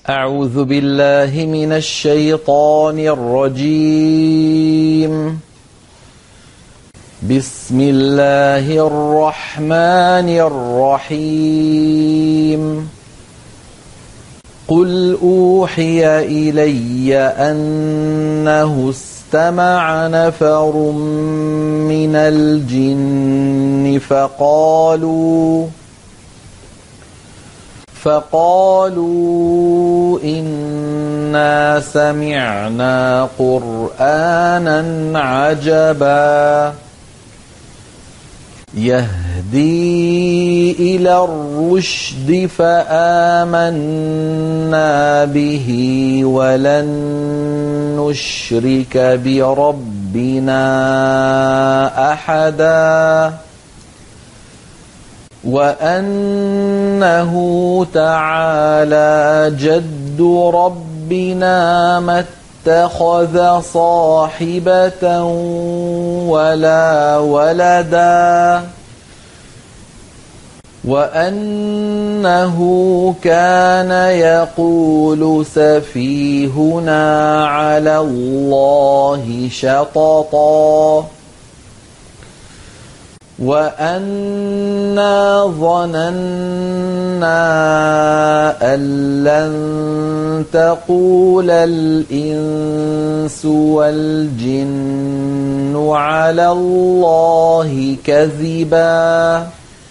أعوذ بالله من الشيطان الرجيم. بسم الله الرحمن الرحيم. قل أوحي إلي أنه استمع نفر من الجن فقالوا إنا سمعنا قرآنا عجبا يهدي إلى الرشد فآمنا به ولن نشرك بربنا أحدا وأنه تعالى جد ربنا ما اتخذ صاحبة ولا ولدا وأنه كان يقول سفيهنا على الله شططا وأنا ظننا أن لن تقول الإنس والجن على الله كذبا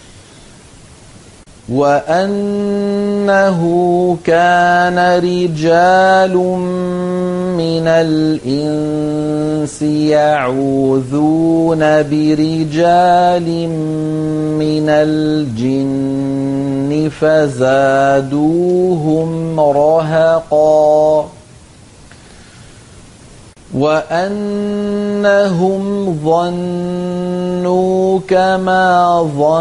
وأنه كان رجال من الإنس يعوذون برجال من الجن فزادوهم رهقا وأنهم ظنوا كما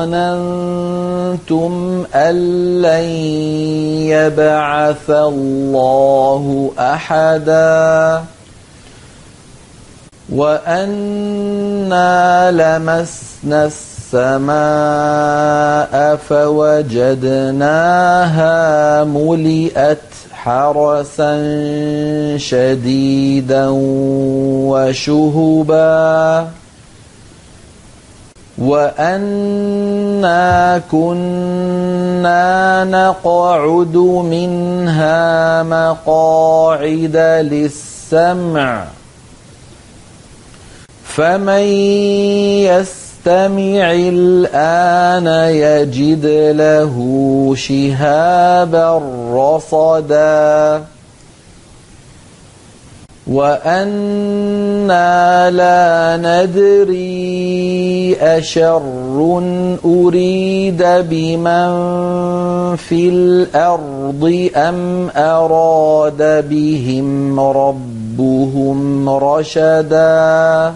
ظننتم أن لن يبعث الله أحدا وأنا لمسنا السماء فوجدناها ملئت حرسا شديدا وشهبا وأنا كنا نقعد منها مقاعد للسمع فمن يستمع الآن يجد له شهابا رصدا وأنا لا ندري أشر أريد بمن في الأرض أم أراد بهم ربهم رشدا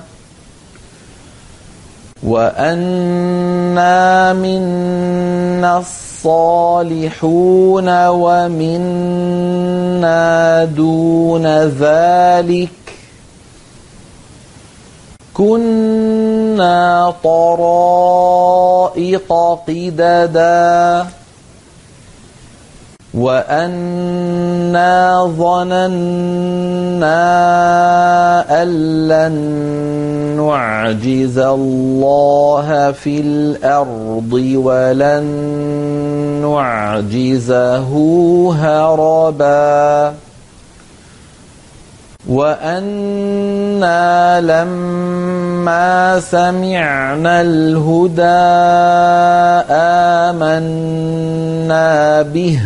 وأنا منا الصالحون ومنا دون ذلك كنا طرائق قددا وأنا ظننا أن لن نعجز الله في الأرض ولن نعجزه هربا وأنا لما سمعنا الهدى آمنا به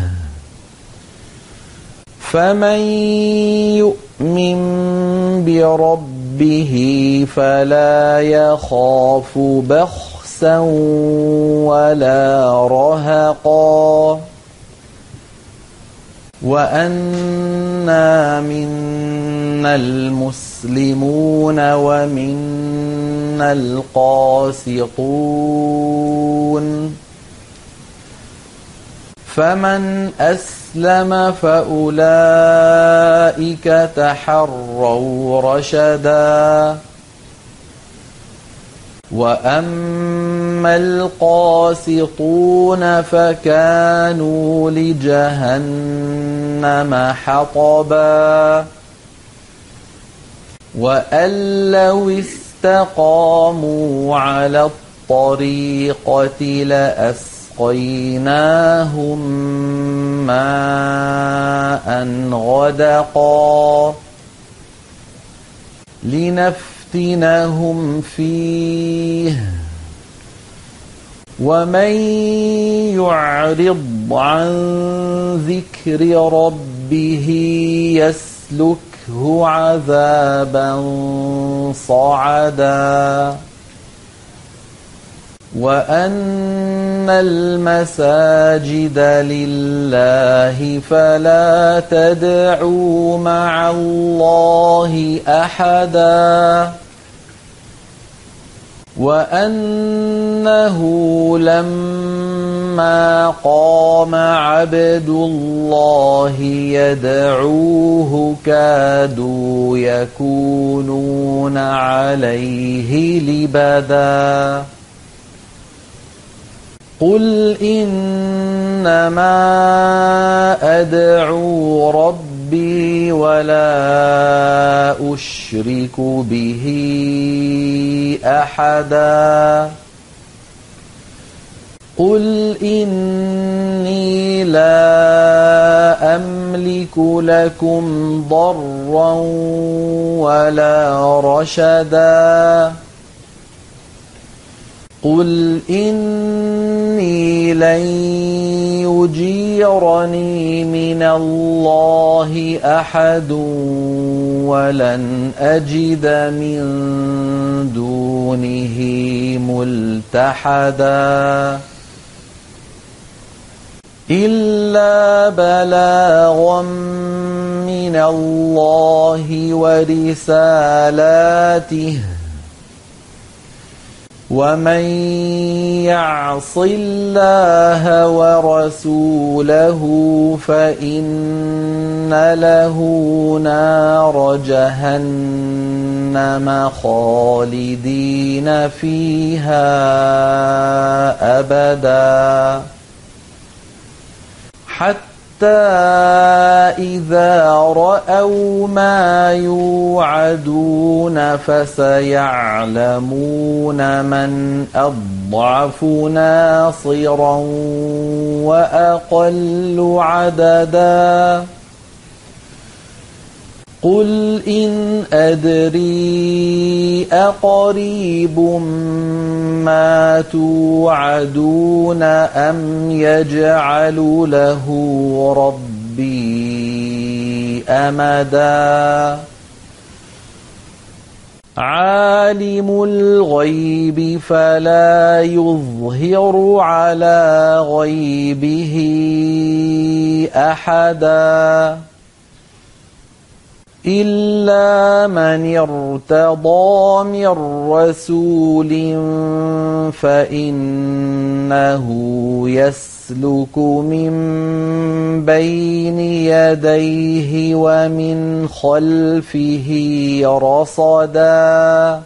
فمن يؤمن بربه فلا يخاف بخسا ولا رهقا وأنا منا المسلمون ومنا القاسطون فمن أسلم فأولئك تحروا رشدا وأما القاسطون فكانوا لجهنم حطبا وأن لو استقاموا على الطريقة لأسقيناهم ماء غدقا لنفتنهم فيه ومن يعرض عن ذكر ربه يسلكه عذابا صعدا وأن المساجد لله فلا تدعوا مع الله أحدا وأنه لما قام عبد الله يدعوه كادوا يكونون عليه لبدا قل إنما أدعو ربي ولا أشرك به أحدا قل إني لا أملك لكم ضرا ولا رشدا قل إني لن يجيرني من الله أحد ولن أجد من دونه ملتحدا إلا بلاغا من الله ورسالاته ومن يعص الله ورسوله فإن له نار جهنم خالدين فيها أبدا حتى إذا رأوا ما يوعدون فسيعلمون من أضعف ناصرا وأقل عددا قل إن أدري أقريب ما توعدون أم يجعل له ربي أمدا عالم الغيب فلا يظهر على غيبه أحدا إلا من ارتضى من رسول فإنه يسلك من بين يديه ومن خلفه رصدا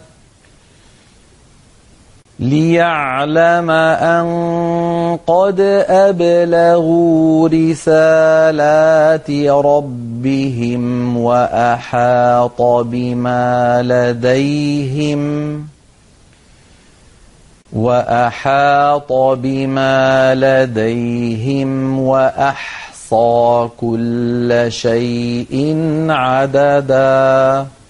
ليعلم أن قد أبلغوا رسالات ربهم وأحاط بما لديهم وأحصى كل شيء عددا